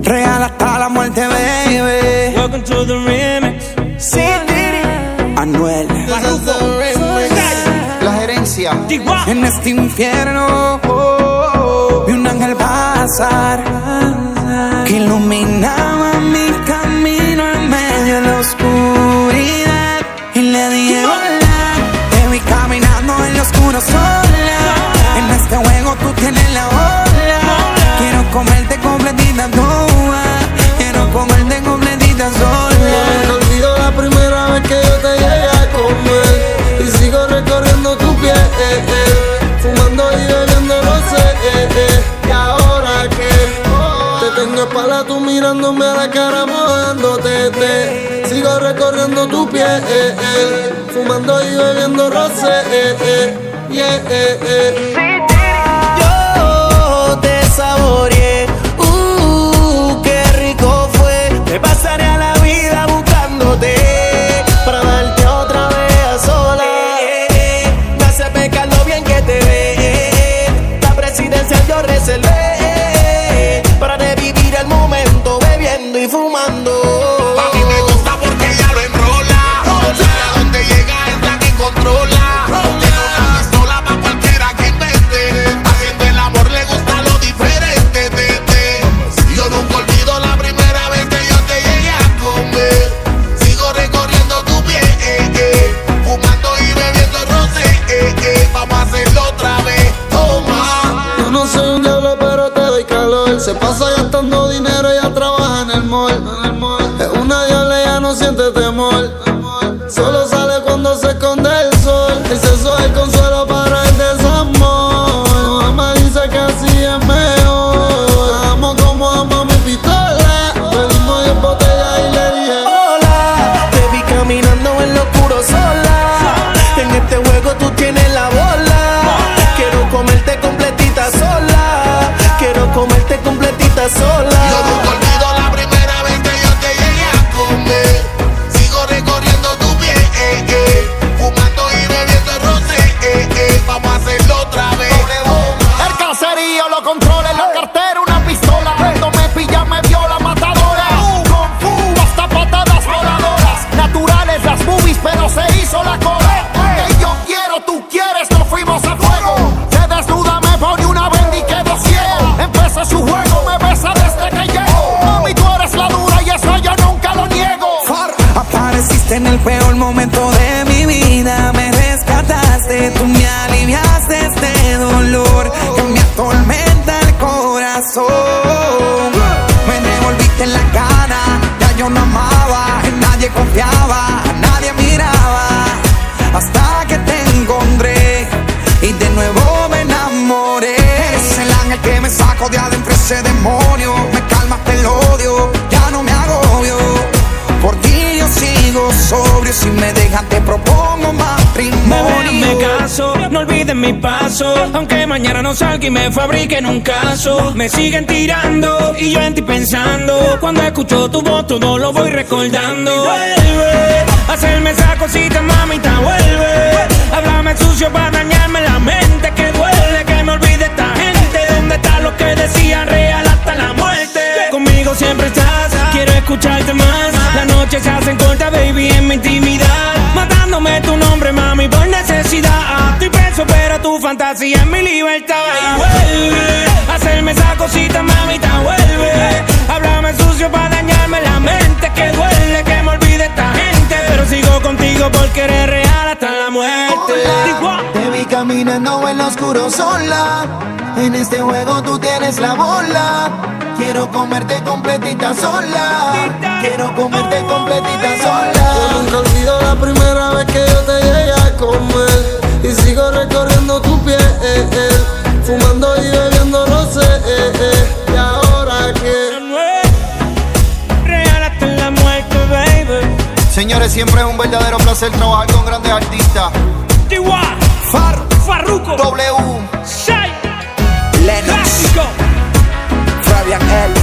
Real hasta la muerte, baby. Welcome to the remix. Sí, Anuel. La gerencia. En este infierno vi un ángel pasar que iluminaba mi camino en medio de la oscuridad. Y le dije hola, te vi caminando en lo oscuro sola. En este juego tú tienes la ola. Quiero comerte completita toda. Quiero comerte completita sola. No olvido la primera vez que yo te llegué a comer. Y sigo recorriendo tu piel, fumando y bebiendo rosé. Y ahora que te tengo espalda, tú mirándome a la cara, mojándote. Sigo recorriendo tu piel, fumando y bebiendo rosé. Yo te saboreé, qué rico fue. Te pasaré a la vida buscándote para darte otra vez a solas. Me hace pecar lo bien que te ve. La presidencia yo reservé para revivir el momento bebiendo y fumando. A mí me gusta porque ella lo enrola. A donde llega es la que controla. Tiene una pistola pa' cualquiera que invente. Haciendo el amor le gusta lo diferente. Yo nunca olvido la primera vez que yo te llegué a comer. Sigo recorriendo tu piel, fumando y bebiendo rosé. Vamos a hacerlo otra vez, toma. Yo no soy un diablo, pero te doy calor. Se pasa gastando dinero, ella trabaja en el mall. Es una diabla, ella no siente temor. Solo sale cuando se esconde el sol. El sexo es el consuelo para el desamor. Mamá dice que así es mejor. Amo como amo mi pistola. Pedimos 10 botellas y le dije Hola, te vi caminando en lo oscuro sola. En este juego tú tienes la bola. Quiero comerte completita sola. Quiero comerte completita sola. Yo nunca olvido la primera vez que yo te llegué a comer. Sigo recorriendo tu piel, fumando y bebiendo rosé. Vamos a hacerlo otra vez. El caserío lo controla en la cartera, una pistola. Cuando me pilla me viola matadora. Kung fu, hasta patadas voladoras. Naturales las movies, pero se hizo la cola. Que yo quiero, tú quieres, nos fuimos a fuego. Se desnuda, me pone una venda y quedo ciego. Empezó su juego, me besa desde que llego. Mami, tú eres la dura y eso yo nunca lo niego. Apareciste en el peor momento de mi vida. Me rescataste, tú me aliviaste este dolor que me atormenta el corazón. Me devolviste en la cara, ya yo no amaba, en nadie confiaba, a nadie miraba. Hasta que te encontré y de nuevo me enamoré. Eres el ángel que me sacó de adentro ese demonio. Me calmaste el odio, ya no me agobio. Por ti yo sigo sobrio, si me dejas te propongo matrimonio. Me caso, no olviden mi paso. Aunque mañana no salga y me fabriquen un caso. Me siguen tirando y yo en ti pensando. Cuando escucho tu voz todo lo voy recordando. Vuelve a hacerme esa cosita, mamita, vuelve. Háblame sucio para dañarme la mente. Que duele que me olvide esta gente. ¿Dónde están los que decían real hasta la muerte? Conmigo siempre estás, quiero escucharte más. La noche se hacen corta, baby, en mi intimidad. Matándome tu nombre, mami, por necesidad. Estoy preso, pero tu fantasía es mi libertad. Y vuelve a hacerme esa cosita, mamita, vuelve. Háblame sucio para dañarme la mente. Que duele que me olvide esta gente. Pero sigo contigo porque eres real hasta la muerte. te vi caminando en lo oscuro sola. En este juego tú tienes la bola. Quiero comerte completita sola. Quiero comerte completita sola. Yo nunca olvido la primera vez que yo te llegué a comer. Y sigo recorriendo tu piel, fumando y bebiendo rosé. Y ahora que real hasta la muerte, baby. Señores, siempre es un verdadero placer trabajar con grandes artistas. Farruko, W, Shai, Lennox, Clásico, Fabian L.